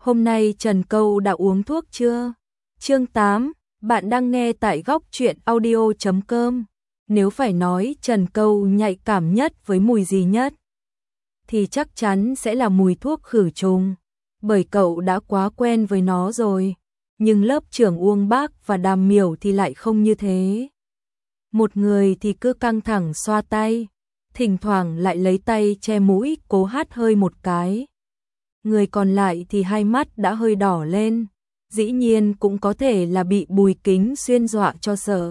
Hôm nay Trần Câu đã uống thuốc chưa? Chương 8, bạn đang nghe tại góc truyện audio.com. Nếu phải nói Trần Câu nhạy cảm nhất với mùi gì nhất, thì chắc chắn sẽ là mùi thuốc khử trùng, bởi cậu đã quá quen với nó rồi. Nhưng lớp trưởng Uông Bác và Đàm Miểu thì lại không như thế. Một người thì cứ căng thẳng xoa tay, thỉnh thoảng lại lấy tay che mũi cố hắt hơi một cái. Người còn lại thì hai mắt đã hơi đỏ lên, dĩ nhiên cũng có thể là bị Bùi Kính Xuyên dọa cho sợ.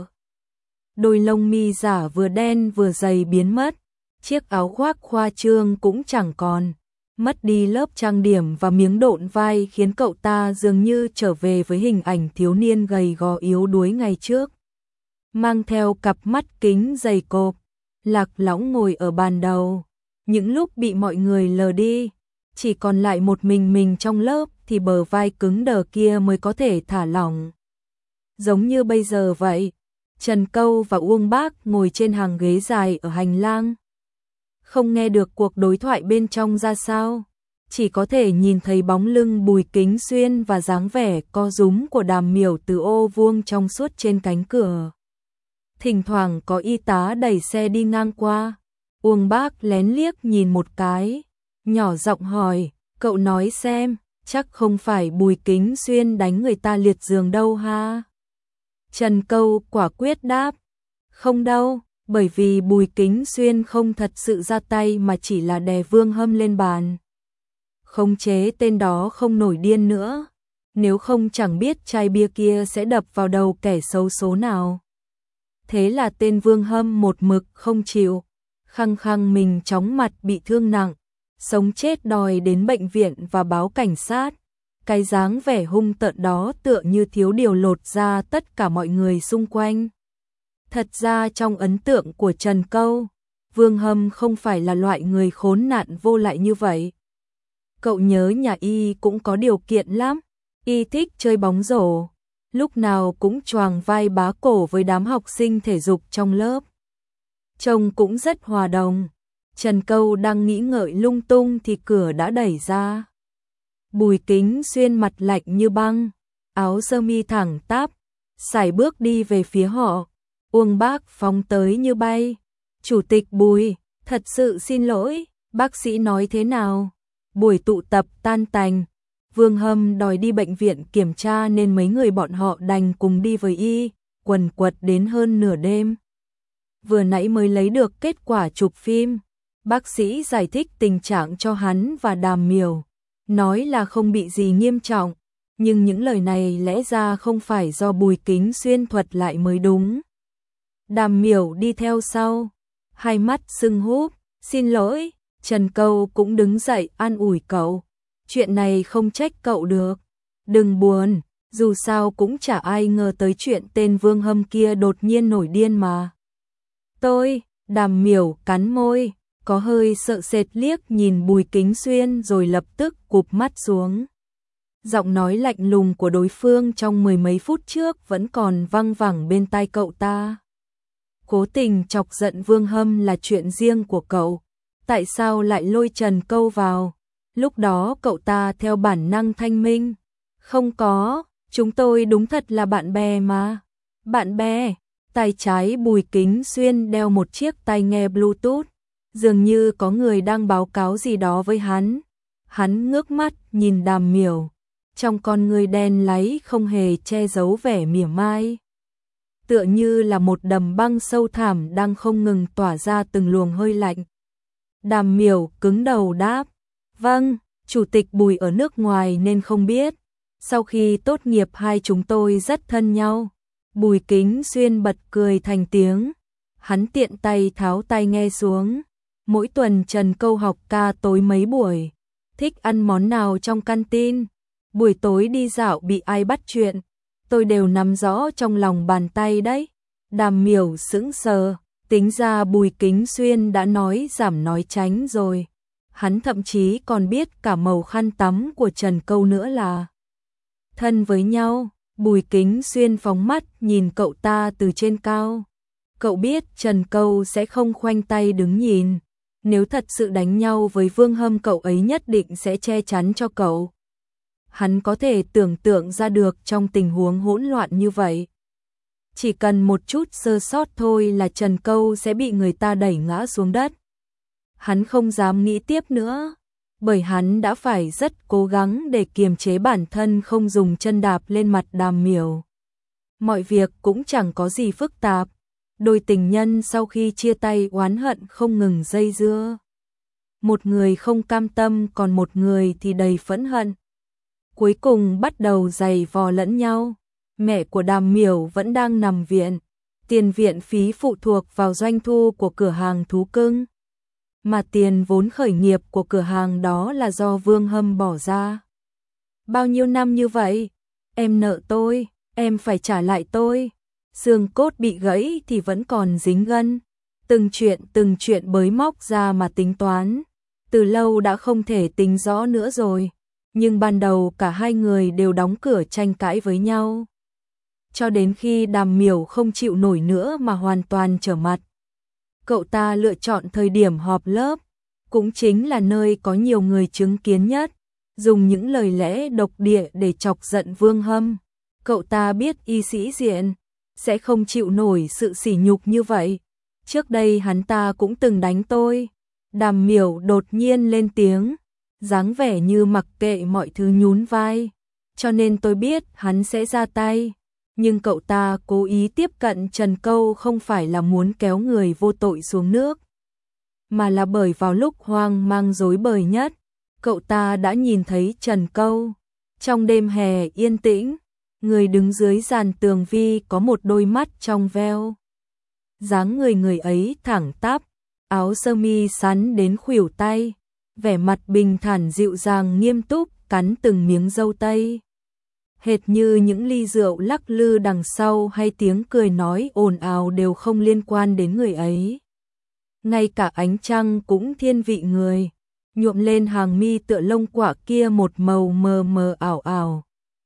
Đôi lông mi giả vừa đen vừa dày biến mất, chiếc áo khoác khoa trương cũng chẳng còn, mất đi lớp trang điểm và miếng độn vai khiến cậu ta dường như trở về với hình ảnh thiếu niên gầy gò yếu đuối ngày trước. Mang theo cặp mắt kính dày cộp, lạc lõng ngồi ở bàn đầu, những lúc bị mọi người lờ đi, chỉ còn lại một mình trong lớp thì bờ vai cứng đờ kia mới có thể thả lỏng. Giống như bây giờ vậy, Trần Câu và Uông Bác ngồi trên hàng ghế dài ở hành lang. Không nghe được cuộc đối thoại bên trong ra sao, chỉ có thể nhìn thấy bóng lưng Bùi Kính Xuyên và dáng vẻ co rúm của Đàm Miểu từ ô vuông trong suốt trên cánh cửa. Thỉnh thoảng có y tá đẩy xe đi ngang qua, Uông Bác lén liếc nhìn một cái, nhỏ giọng hỏi, cậu nói xem, chắc không phải Bùi Kính Xuyên đánh người ta liệt giường đâu ha? Trần Câu quả quyết đáp, không đâu, bởi vì Bùi Kính Xuyên không thật sự ra tay mà chỉ là đè Vương Hâm lên bàn. Khống chế tên đó không nổi điên nữa, nếu không chẳng biết chai bia kia sẽ đập vào đầu kẻ xấu số nào. Thế là tên Vương Hâm một mực không chịu, khăng khăng mình chóng mặt bị thương nặng, sống chết đòi đến bệnh viện và báo cảnh sát. Cái dáng vẻ hung tợn đó tựa như thiếu điều lột ra tất cả mọi người xung quanh. Thật ra trong ấn tượng của Trần Câu, Vương Hâm không phải là loại người khốn nạn vô lại như vậy. Cậu nhớ nhà y cũng có điều kiện lắm, y thích chơi bóng rổ, lúc nào cũng choàng vai bá cổ với đám học sinh thể dục trong lớp. Trông cũng rất hòa đồng. Trần Câu đang nghĩ ngợi lung tung thì cửa đã đẩy ra. Bùi Kính Xuyên mặt lạnh như băng, áo sơ mi thẳng tắp, sải bước đi về phía họ. Uông Bác phóng tới như bay. Chủ tịch Bùi, thật sự xin lỗi, bác sĩ nói thế nào? Buổi tụ tập tan tành, Vương Hâm đòi đi bệnh viện kiểm tra nên mấy người bọn họ đành cùng đi với y, quần quật đến hơn nửa đêm. Vừa nãy mới lấy được kết quả chụp phim, bác sĩ giải thích tình trạng cho hắn và Đàm Miểu, nói là không bị gì nghiêm trọng, nhưng những lời này lẽ ra không phải do Bùi Kính Xuyên thuật lại mới đúng. Đàm Miểu đi theo sau, hai mắt sưng húp, xin lỗi. Trần Câu cũng đứng dậy an ủi cậu, chuyện này không trách cậu được, đừng buồn, dù sao cũng chả ai ngờ tới chuyện tên Vương Hâm kia đột nhiên nổi điên mà. Đàm Miểu cắn môi, có hơi sợ sệt liếc nhìn Bùi Kính Xuyên rồi lập tức cụp mắt xuống. Giọng nói lạnh lùng của đối phương trong mười mấy phút trước vẫn còn văng vẳng bên tai cậu ta. Cố tình chọc giận Vương Hâm là chuyện riêng của cậu, tại sao lại lôi Trần Câu vào? Lúc đó cậu ta theo bản năng thanh minh, không có, chúng tôi đúng thật là bạn bè mà. Bạn bè? Tay trái Bùi Kính Xuyên đeo một chiếc tai nghe Bluetooth, dường như có người đang báo cáo gì đó với hắn. Hắn ngước mắt nhìn Đàm Miểu, trong con người đen láy không hề che giấu vẻ mỉa mai, tựa như là một đầm băng sâu thẳm đang không ngừng tỏa ra từng luồng hơi lạnh. Đàm Miểu cứng đầu đáp, vâng, chủ tịch Bùi ở nước ngoài nên không biết. Sau khi tốt nghiệp hai chúng tôi rất thân nhau. Bùi Kính Xuyên bật cười thành tiếng. Hắn tiện tay tháo tai nghe xuống. Mỗi tuần Trần Câu học ca tối mấy buổi. Thích ăn món nào trong canteen. Buổi tối đi dạo bị ai bắt chuyện. Tôi đều nắm rõ trong lòng bàn tay đấy. Đàm Miểu sững sờ. Tính ra Bùi Kính Xuyên đã nói giảm nói tránh rồi. Hắn thậm chí còn biết cả màu khăn tắm của Trần Câu nữa là thân với nhau. Bùi Kính Xuyên phóng mắt nhìn cậu ta từ trên cao. Cậu biết Trần Câu sẽ không khoanh tay đứng nhìn. Nếu thật sự đánh nhau với Vương Hâm cậu ấy nhất định sẽ che chắn cho cậu. hắn có thể tưởng tượng ra được trong tình huống hỗn loạn như vậy. Chỉ cần một chút sơ sót thôi là Trần Câu sẽ bị người ta đẩy ngã xuống đất. Hắn không dám nghĩ tiếp nữa, bởi hắn đã phải rất cố gắng để kiềm chế bản thân không dùng chân đạp lên mặt Đàm Miểu. Mọi việc cũng chẳng có gì phức tạp, đôi tình nhân sau khi chia tay oán hận không ngừng dây dưa. Một người không cam tâm còn một người thì đầy phẫn hận. Cuối cùng bắt đầu giày vò lẫn nhau. Mẹ của Đàm Miểu vẫn đang nằm viện, tiền viện phí phụ thuộc vào doanh thu của cửa hàng thú cưng. Mà tiền vốn khởi nghiệp của cửa hàng đó là do Vương Hâm bỏ ra. Bao nhiêu năm như vậy, em nợ tôi, em phải trả lại tôi. Xương cốt bị gãy thì vẫn còn dính gân. Từng chuyện bới móc ra mà tính toán. Từ lâu đã không thể tính rõ nữa rồi. Nhưng ban đầu cả hai người đều đóng cửa tranh cãi với nhau. Cho đến khi Đàm Miểu không chịu nổi nữa mà hoàn toàn trở mặt. Cậu ta lựa chọn thời điểm họp lớp, cũng chính là nơi có nhiều người chứng kiến nhất, dùng những lời lẽ độc địa để chọc giận Vương Hâm. Cậu ta biết y sĩ diện sẽ không chịu nổi sự sỉ nhục như vậy. Trước đây hắn ta cũng từng đánh tôi. Đàm Miểu đột nhiên lên tiếng, dáng vẻ như mặc kệ mọi thứ, nhún vai. Cho nên tôi biết hắn sẽ ra tay. Nhưng cậu ta cố ý tiếp cận Trần Câu không phải là muốn kéo người vô tội xuống nước, mà là bởi vào lúc hoang mang rối bời nhất, cậu ta đã nhìn thấy Trần Câu. Trong đêm hè yên tĩnh, người đứng dưới giàn tường vi có một đôi mắt trong veo. Dáng người ấy thẳng tắp, áo sơ mi sắn đến khuỷu tay, vẻ mặt bình thản dịu dàng nghiêm túc, cắn từng miếng dâu tây. Hệt như những ly rượu lắc lư đằng sau hay tiếng cười nói ồn ào đều không liên quan đến người ấy. Ngay cả ánh trăng cũng thiên vị người, nhuộm lên hàng mi tựa lông quả kia một màu mờ mờ ảo ảo.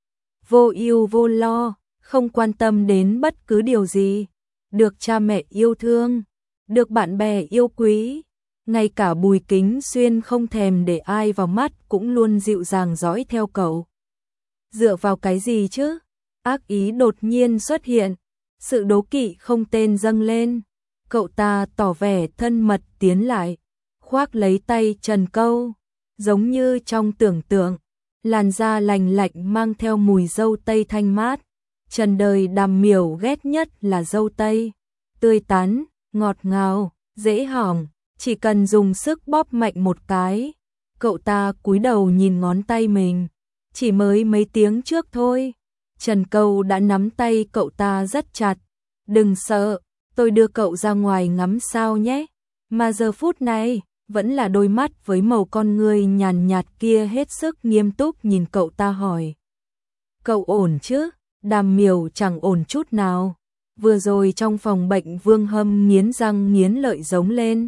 Vô ưu vô lo, không quan tâm đến bất cứ điều gì, được cha mẹ yêu thương, được bạn bè yêu quý. Ngay cả Bùi Kính Xuyên không thèm để ai vào mắt cũng luôn dịu dàng dõi theo cậu. Dựa vào cái gì chứ? Ác ý đột nhiên xuất hiện, sự đố kỵ không tên dâng lên. Cậu ta tỏ vẻ thân mật tiến lại, khoác lấy tay Trần Câu, giống như trong tưởng tượng, làn da lành lạnh mang theo mùi dâu tây thanh mát. Trần đời Đàm Miểu ghét nhất là dâu tây, tươi tắn, ngọt ngào, dễ hỏng, chỉ cần dùng sức bóp mạnh một cái. Cậu ta cúi đầu nhìn ngón tay mình. Chỉ mới mấy tiếng trước thôi, Trần Câu đã nắm tay cậu ta rất chặt. Đừng sợ, tôi đưa cậu ra ngoài ngắm sao nhé. Mà giờ phút này, vẫn là đôi mắt với màu con ngươi nhàn nhạt kia hết sức nghiêm túc nhìn cậu ta hỏi. Cậu ổn chứ? Đàm Miểu chẳng ổn chút nào. Vừa rồi trong phòng bệnh Vương Hâm nghiến răng nghiến lợi giống lên.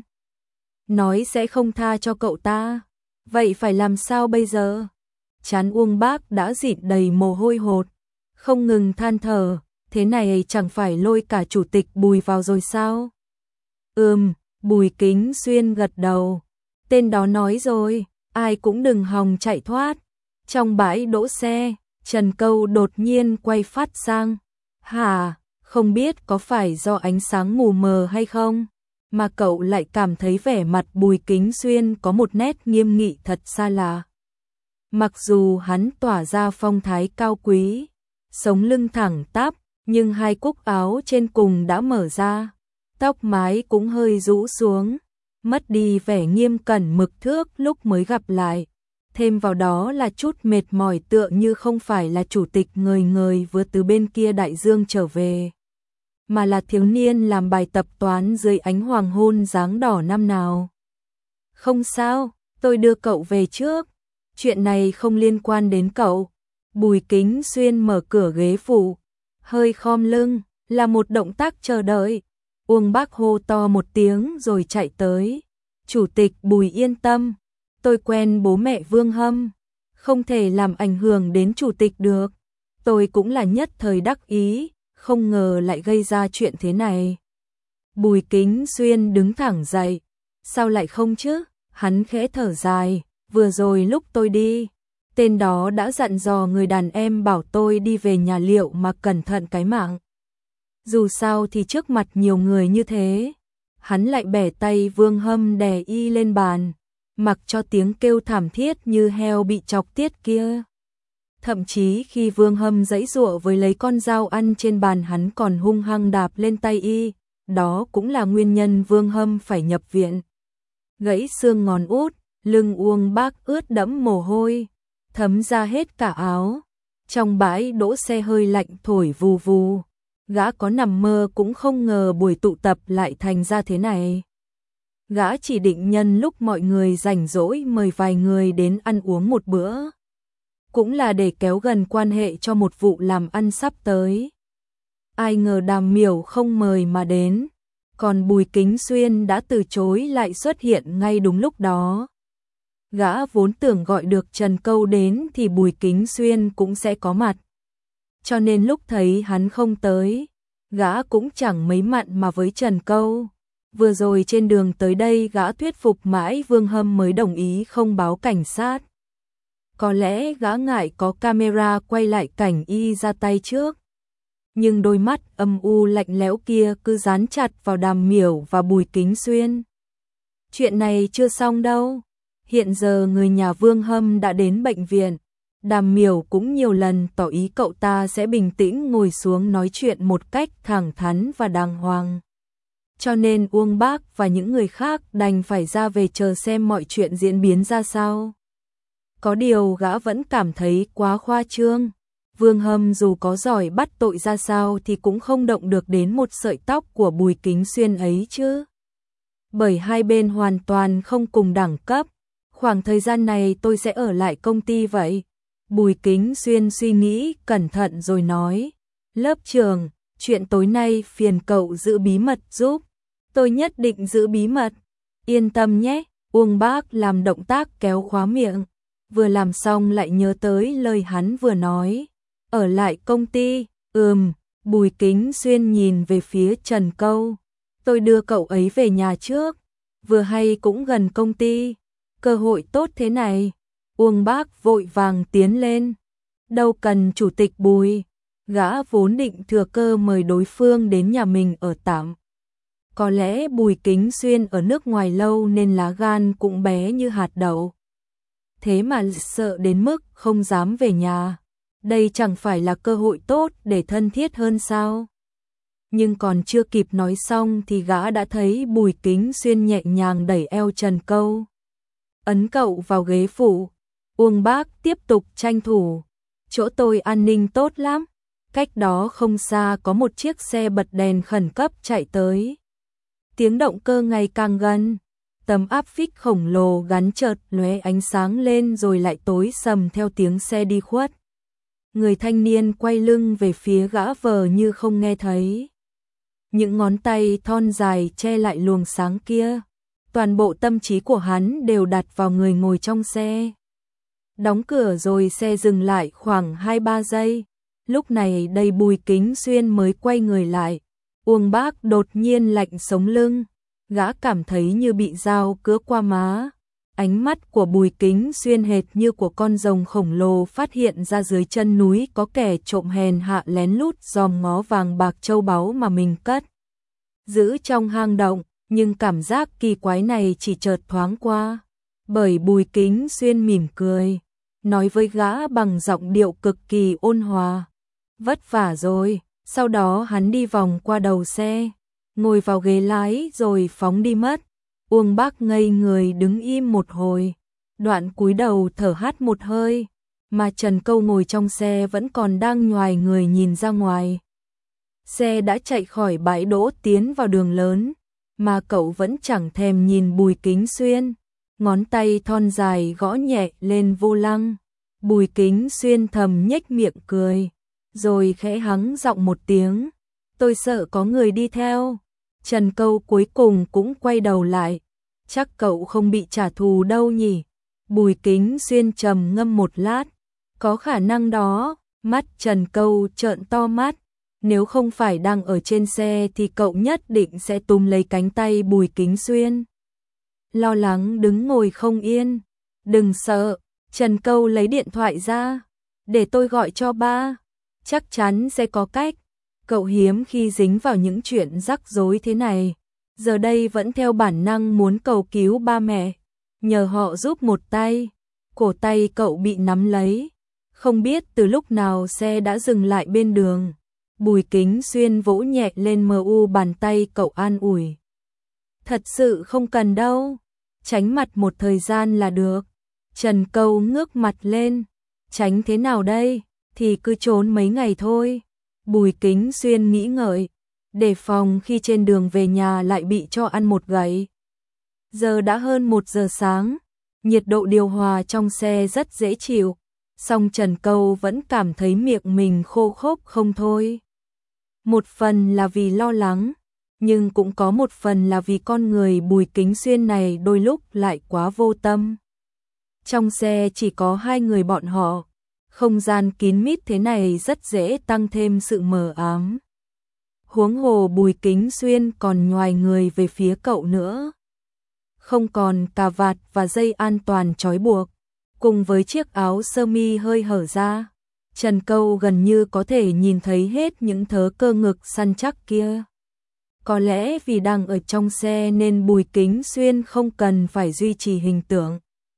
Nói sẽ không tha cho cậu ta. Vậy phải làm sao bây giờ? Trán Uông Bác đã dịn đầy mồ hôi hột, không ngừng than thở, thế này chẳng phải lôi cả chủ tịch Bùi vào rồi sao? Bùi Kính Xuyên gật đầu, tên đó nói rồi, ai cũng đừng hòng chạy thoát. Trong bãi đỗ xe, Trần Câu đột nhiên quay phát sang, hả, không biết có phải do ánh sáng mù mờ hay không, mà cậu lại cảm thấy vẻ mặt Bùi Kính Xuyên có một nét nghiêm nghị thật xa lạ. Mặc dù hắn tỏa ra phong thái cao quý, sống lưng thẳng tắp, nhưng hai cúc áo trên cùng đã mở ra, tóc mái cũng hơi rũ xuống, mất đi vẻ nghiêm cẩn mực thước lúc mới gặp lại. Thêm vào đó là chút mệt mỏi tựa như không phải là chủ tịch người vừa từ bên kia đại dương trở về, mà là thiếu niên làm bài tập toán dưới ánh hoàng hôn dáng đỏ năm nào. Không sao, tôi đưa cậu về trước. Chuyện này không liên quan đến cậu. Bùi Kính Xuyên mở cửa ghế phụ, hơi khom lưng, là một động tác chờ đợi. Uông Bác hô to một tiếng rồi chạy tới. Chủ tịch Bùi yên tâm, tôi quen bố mẹ Vương Hâm, không thể làm ảnh hưởng đến chủ tịch được. Tôi cũng là nhất thời đắc ý, không ngờ lại gây ra chuyện thế này. Bùi Kính Xuyên đứng thẳng dậy. Sao lại không chứ? Hắn khẽ thở dài. Vừa rồi lúc tôi đi, Tên đó đã dặn dò người đàn em bảo tôi đi về nhà liệu mà cẩn thận cái mạng. Dù sao thì trước mặt nhiều người như thế, hắn lại bẻ tay Vương Hâm đè y lên bàn, mặc cho tiếng kêu thảm thiết như heo bị chọc tiết kia. Thậm chí khi Vương Hâm giãy giụa với lấy con dao ăn trên bàn, hắn còn hung hăng đạp lên tay y, đó cũng là nguyên nhân Vương Hâm phải nhập viện. Gãy xương ngón út, lưng Uông Bác ướt đẫm mồ hôi, thấm ra hết cả áo. Trong bãi đỗ xe hơi lạnh thổi vù vù, gã có nằm mơ cũng không ngờ buổi tụ tập lại thành ra thế này. Gã chỉ định nhân lúc mọi người rảnh rỗi mời vài người đến ăn uống một bữa, cũng là để kéo gần quan hệ cho một vụ làm ăn sắp tới. Ai ngờ Đàm Miểu không mời mà đến, còn Bùi Kính Xuyên đã từ chối lại xuất hiện ngay đúng lúc đó. Gã vốn tưởng gọi được Trần Câu đến thì Bùi Kính Xuyên cũng sẽ có mặt. Cho nên lúc thấy hắn không tới, gã cũng chẳng mấy mặn mà với Trần Câu. Vừa rồi trên đường tới đây gã thuyết phục mãi Vương Hâm mới đồng ý không báo cảnh sát. Có lẽ gã ngại có camera quay lại cảnh y ra tay trước. Nhưng đôi mắt âm u lạnh lẽo kia cứ dán chặt vào Đàm Miểu và Bùi Kính Xuyên. Chuyện này chưa xong đâu. Hiện giờ người nhà Vương Hâm đã đến bệnh viện. Đàm Miểu cũng nhiều lần tỏ ý cậu ta sẽ bình tĩnh ngồi xuống nói chuyện một cách thẳng thắn và đàng hoàng. Cho nên Uông Bác và những người khác đành phải ra về chờ xem mọi chuyện diễn biến ra sao. Có điều gã vẫn cảm thấy quá khoa trương. Vương Hâm dù có giỏi bắt tội ra sao thì cũng không động được đến một sợi tóc của Bùi Kính Xuyên ấy chứ. Bởi hai bên hoàn toàn không cùng đẳng cấp. Khoảng thời gian này tôi sẽ ở lại công ty vậy. Bùi Kính Xuyên suy nghĩ cẩn thận rồi nói. Lớp trưởng, chuyện tối nay phiền cậu giữ bí mật giúp. Tôi nhất định giữ bí mật. Yên tâm nhé. Uông Bác làm động tác kéo khóa miệng. Vừa làm xong lại nhớ tới lời hắn vừa nói. Ở lại công ty, Bùi Kính Xuyên nhìn về phía Trần Câu. Tôi đưa cậu ấy về nhà trước. Vừa hay cũng gần công ty. Cơ hội tốt thế này. Uông Bác vội vàng tiến lên. Đâu cần chủ tịch Bùi. Gã vốn định thừa cơ mời đối phương đến nhà mình ở tạm. Có lẽ Bùi Kính Xuyên ở nước ngoài lâu nên lá gan cũng bé như hạt đậu. Thế mà sợ đến mức không dám về nhà. Đây chẳng phải là cơ hội tốt để thân thiết hơn sao? Nhưng còn chưa kịp nói xong thì gã đã thấy Bùi Kính Xuyên nhẹ nhàng đẩy eo Trần Câu. Ấn cậu vào ghế phụ. Uông Bác tiếp tục tranh thủ. Chỗ tôi an ninh tốt lắm. Cách đó không xa có một chiếc xe bật đèn khẩn cấp chạy tới. Tiếng động cơ ngày càng gần. Tấm áp phích khổng lồ gắn chợt lóe ánh sáng lên rồi lại tối sầm theo tiếng xe đi khuất. Người thanh niên quay lưng về phía gã vờ như không nghe thấy. Những ngón tay thon dài che lại luồng sáng kia. Toàn bộ tâm trí của hắn đều đặt vào người ngồi trong xe. Đóng cửa rồi xe dừng lại khoảng 2-3 giây. Lúc này đây Bùi Kính Xuyên mới quay người lại. Uông Bác đột nhiên lạnh sống lưng. Gã cảm thấy như bị dao cứa qua má. Ánh mắt của Bùi Kính Xuyên hệt như của con rồng khổng lồ phát hiện ra dưới chân núi có kẻ trộm hèn hạ lén lút dòm ngó vàng bạc châu báu mà mình cất giữ trong hang động, nhưng cảm giác kỳ quái này chỉ chợt thoáng qua, bởi Bùi Kính Xuyên mỉm cười, nói với gã bằng giọng điệu cực kỳ ôn hòa. Vất vả rồi. Sau đó hắn đi vòng qua đầu xe, ngồi vào ghế lái rồi phóng đi mất. Uông Bác ngây người đứng im một hồi, đoạn cúi đầu thở hắt một hơi, mà Trần Câu ngồi trong xe vẫn còn đang nhoài người nhìn ra ngoài. Xe đã chạy khỏi bãi đỗ tiến vào đường lớn, mà cậu vẫn chẳng thèm nhìn Bùi Kính Xuyên, ngón tay thon dài gõ nhẹ lên vô lăng. Bùi Kính Xuyên thầm nhếch miệng cười, rồi khẽ hắng giọng một tiếng. Tôi sợ có người đi theo. Trần Câu cuối cùng cũng quay đầu lại. Chắc cậu không bị trả thù đâu nhỉ? Bùi Kính Xuyên trầm ngâm một lát. Có khả năng đó. Mắt Trần Câu trợn to mắt. Nếu không phải đang ở trên xe thì cậu nhất định sẽ túm lấy cánh tay Bùi Kính Xuyên. Lo lắng đứng ngồi không yên. Đừng sợ. Trần Câu lấy điện thoại ra, để tôi gọi cho ba, chắc chắn sẽ có cách. Cậu hiếm khi dính vào những chuyện rắc rối thế này, giờ đây vẫn theo bản năng muốn cầu cứu ba mẹ, nhờ họ giúp một tay. Cổ tay cậu bị nắm lấy, không biết từ lúc nào xe đã dừng lại bên đường. Bùi Kính Xuyên vỗ nhẹ lên bàn tay cậu an ủi. Thật sự không cần đâu, tránh mặt một thời gian là được. Trần Câu ngước mặt lên, tránh thế nào đây, thì cứ trốn mấy ngày thôi. Bùi Kính Xuyên nghĩ ngợi, đề phòng khi trên đường về nhà lại bị cho ăn một gậy. Giờ đã hơn 1 giờ sáng, nhiệt độ điều hòa trong xe rất dễ chịu, song Trần Câu vẫn cảm thấy miệng mình khô khốc không thôi. Một phần là vì lo lắng, nhưng cũng có một phần là vì con người Bùi Kính Xuyên này đôi lúc lại quá vô tâm. Trong xe chỉ có 2 người bọn họ, không gian kín mít thế này rất dễ tăng thêm sự mờ ám. Huống hồ Bùi Kính Xuyên còn nhoài người về phía cậu nữa. Không còn cà vạt và dây an toàn trói buộc, cùng với chiếc áo sơ mi hơi hở ra, Trần Câu gần như có thể nhìn thấy hết những thớ cơ ngực săn chắc kia. Có lẽ vì đang ở trong xe nên Bùi Kính Xuyên không cần phải duy trì hình tượng.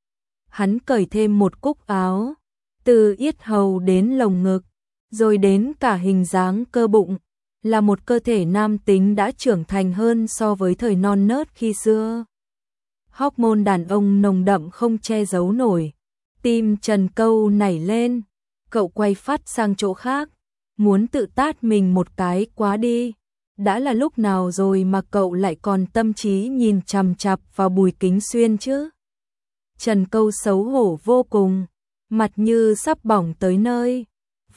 Hắn cởi thêm một cúc áo, từ yết hầu đến lồng ngực, rồi đến cả hình dáng cơ bụng, là một cơ thể nam tính đã trưởng thành hơn so với thời non nớt khi xưa. Hormone đàn ông nồng đậm không che giấu nổi. Tim Trần Câu nảy lên, cậu quay phát sang chỗ khác, muốn tự tát mình một cái quá đi. Đã là lúc nào rồi mà cậu lại còn tâm trí nhìn chằm chằm vào Bùi Kính Xuyên chứ? Trần Câu xấu hổ vô cùng, mặt như sắp bỏng tới nơi.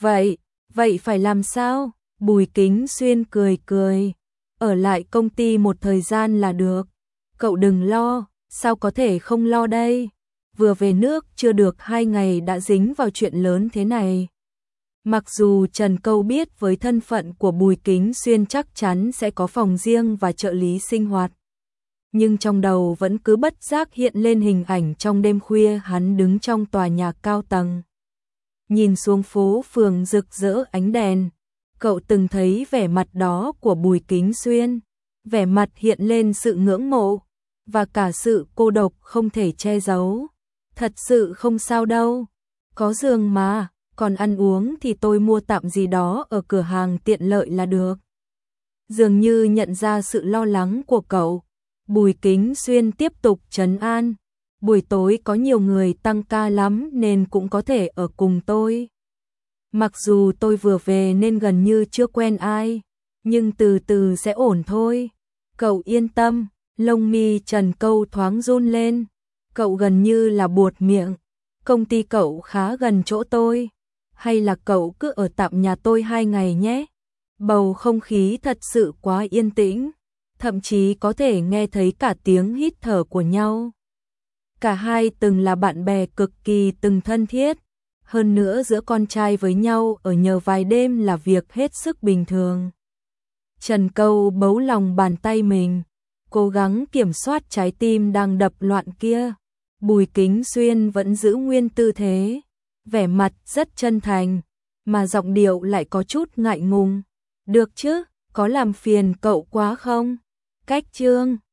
Vậy phải làm sao? Bùi Kính Xuyên cười cười, ở lại công ty một thời gian là được. Cậu đừng lo, sao có thể không lo đây? Vừa về nước chưa được 2 ngày đã dính vào chuyện lớn thế này. Mặc dù Trần Câu biết với thân phận của Bùi Kính Xuyên chắc chắn sẽ có phòng riêng và trợ lý sinh hoạt, nhưng trong đầu vẫn cứ bất giác hiện lên hình ảnh trong đêm khuya hắn đứng trong tòa nhà cao tầng, nhìn xuống phố phường rực rỡ ánh đèn. Cậu từng thấy vẻ mặt đó của Bùi Kính Xuyên, vẻ mặt hiện lên sự ngưỡng mộ, và cả sự cô độc không thể che giấu. Thật sự không sao đâu, có giường mà, còn ăn uống thì tôi mua tạm gì đó ở cửa hàng tiện lợi là được. Dường như nhận ra sự lo lắng của cậu, Bùi Kính Xuyên tiếp tục trấn an. Buổi tối có nhiều người tăng ca lắm nên cũng có thể ở cùng tôi. Mặc dù tôi vừa về nên gần như chưa quen ai, nhưng từ từ sẽ ổn thôi. Cậu yên tâm. Lông mi Trần Câu thoáng run lên. Cậu gần như là buột miệng. Công ty cậu khá gần chỗ tôi, hay là cậu cứ ở tạm nhà tôi 2 ngày nhé? Bầu không khí thật sự quá yên tĩnh, thậm chí có thể nghe thấy cả tiếng hít thở của nhau. Cả hai từng là bạn bè cực kỳ từng thân thiết, hơn nữa giữa con trai với nhau ở nhờ vài đêm là việc hết sức bình thường. Trần Câu bấu lòng bàn tay mình, cố gắng kiểm soát trái tim đang đập loạn kia. Bùi Kính Xuyên vẫn giữ nguyên tư thế, vẻ mặt rất chân thành, mà giọng điệu lại có chút ngại ngùng. Được chứ, có làm phiền cậu quá không? Cách chương